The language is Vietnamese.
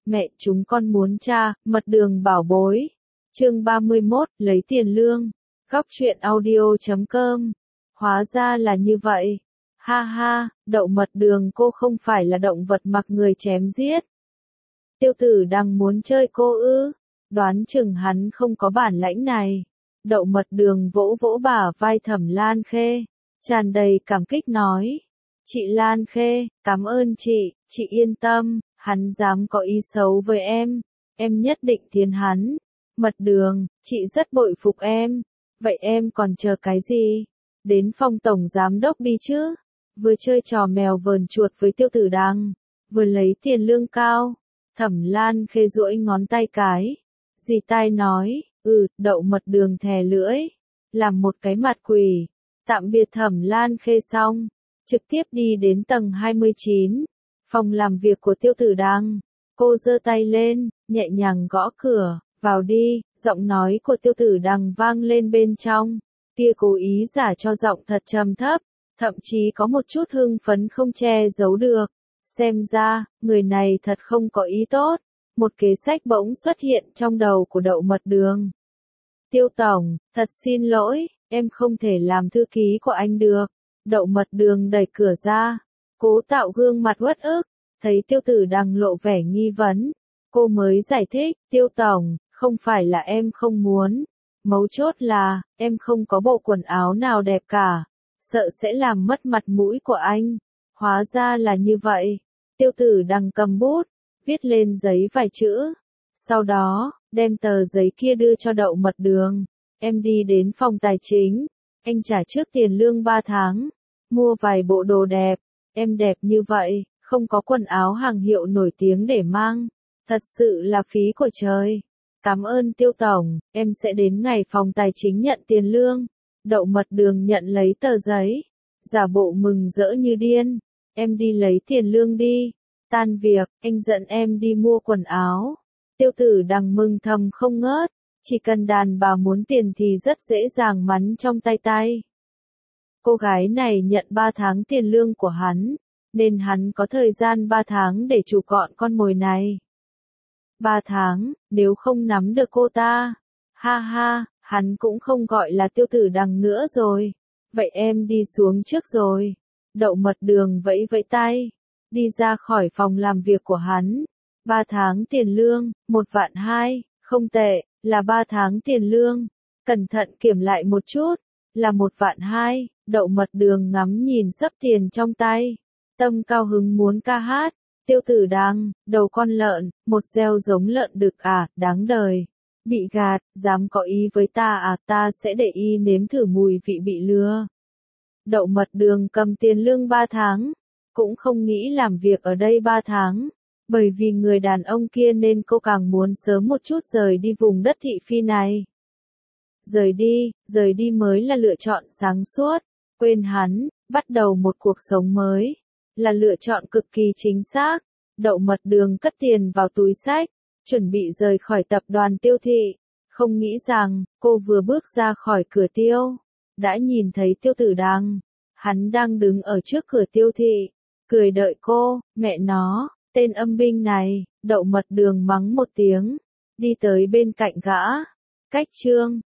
Mẹ chúng con muốn tra, mật đường bảo bối. Chương 31, lấy tiền lương. Góc truyện audio.com. Hóa ra là như vậy. Ha ha, đậu mật đường cô không phải là động vật mặc người chém giết. Tiêu tử đang muốn chơi cô ư? Đoán chừng hắn không có bản lãnh này. Đậu mật đường vỗ vỗ bả vai Thẩm Lan Khê, tràn đầy cảm kích nói. Chị Lan Khê, cảm ơn chị yên tâm, hắn dám có ý xấu với em nhất định thiến hắn. Mật đường, chị rất bội phục em. Vậy em còn chờ cái gì? Đến phòng tổng giám đốc đi chứ. Vừa chơi trò mèo vờn chuột với Tiêu Tử Đăng, vừa lấy tiền lương cao. Thẩm Lan Khê duỗi ngón tay cái. Dì tai nói, đậu mật đường thè lưỡi, làm một cái mặt quỷ. Tạm biệt Thẩm Lan Khê xong, trực tiếp đi đến tầng 29, phòng làm việc của Tiêu Tử Đăng. Cô giơ tay lên, nhẹ nhàng gõ cửa, vào đi, giọng nói của Tiêu Tử Đăng vang lên bên trong. Tia cố ý giả cho giọng thật trầm thấp, thậm chí có một chút hưng phấn không che giấu được. Xem ra, người này thật không có ý tốt. Một kế sách bỗng xuất hiện trong đầu của đậu mật đường. Tiêu tổng, thật xin lỗi, em không thể làm thư ký của anh được. Đậu mật đường đẩy cửa ra, cố tạo gương mặt uất ức, thấy Tiêu Tử Đăng lộ vẻ nghi vấn. Cô mới giải thích, Tiêu tổng, không phải là em không muốn. Mấu chốt là, em không có bộ quần áo nào đẹp cả. Sợ sẽ làm mất mặt mũi của anh. Hóa ra là như vậy. Tiêu Tử Đăng cầm bút, viết lên giấy vài chữ. Sau đó, đem tờ giấy kia đưa cho đậu mật đường. Em đi đến phòng tài chính. Anh trả trước tiền lương 3 tháng. Mua vài bộ đồ đẹp. Em đẹp như vậy, không có quần áo hàng hiệu nổi tiếng để mang. Thật sự là phí của trời. Cảm ơn Tiêu tổng, em sẽ đến ngày phòng tài chính nhận tiền lương. Đậu mật đường nhận lấy tờ giấy. Giả bộ mừng rỡ như điên. Em đi lấy tiền lương đi. Tan việc, anh dẫn em đi mua quần áo. Tiêu Tử Đăng mừng thầm không ngớt. Chỉ cần đàn bà muốn tiền thì rất dễ dàng mắn trong tay. Cô gái này nhận 3 tháng tiền lương của hắn, nên hắn có thời gian 3 tháng để chủ gọn con mồi này. 3 tháng, nếu không nắm được cô ta, ha ha, hắn cũng không gọi là Tiêu Tử Đăng nữa rồi. Vậy em đi xuống trước rồi. Đậu mật đường vẫy vẫy tay, đi ra khỏi phòng làm việc của hắn. 3 tháng tiền lương, 1.200.000, không tệ, là 3 tháng tiền lương. Cẩn thận kiểm lại một chút, là 1.200.000, đậu mật đường ngắm nhìn sấp tiền trong tay. Tâm cao hứng muốn ca hát. Tiêu Tử Đăng, đầu con lợn, một gieo giống lợn đực à, đáng đời. Bị gạt, dám có ý với ta à, ta sẽ để y nếm thử mùi vị bị lừa. Đậu mật đường cầm tiền lương 3 tháng, cũng không nghĩ làm việc ở đây 3 tháng. Bởi vì người đàn ông kia nên cô càng muốn sớm một chút rời đi vùng đất thị phi này. Rời đi mới là lựa chọn sáng suốt. Quên hắn, bắt đầu một cuộc sống mới. Là lựa chọn cực kỳ chính xác. Đậu mật đường cất tiền vào túi xách, chuẩn bị rời khỏi tập đoàn Tiêu thị. Không nghĩ rằng, cô vừa bước ra khỏi cửa Tiêu, đã nhìn thấy Tiêu Tử Đăng. Hắn đang đứng ở trước cửa Tiêu thị, cười đợi cô. Mẹ nó, tên âm binh này. Đậu mật đường mắng một tiếng, đi tới bên cạnh gã. Cách chương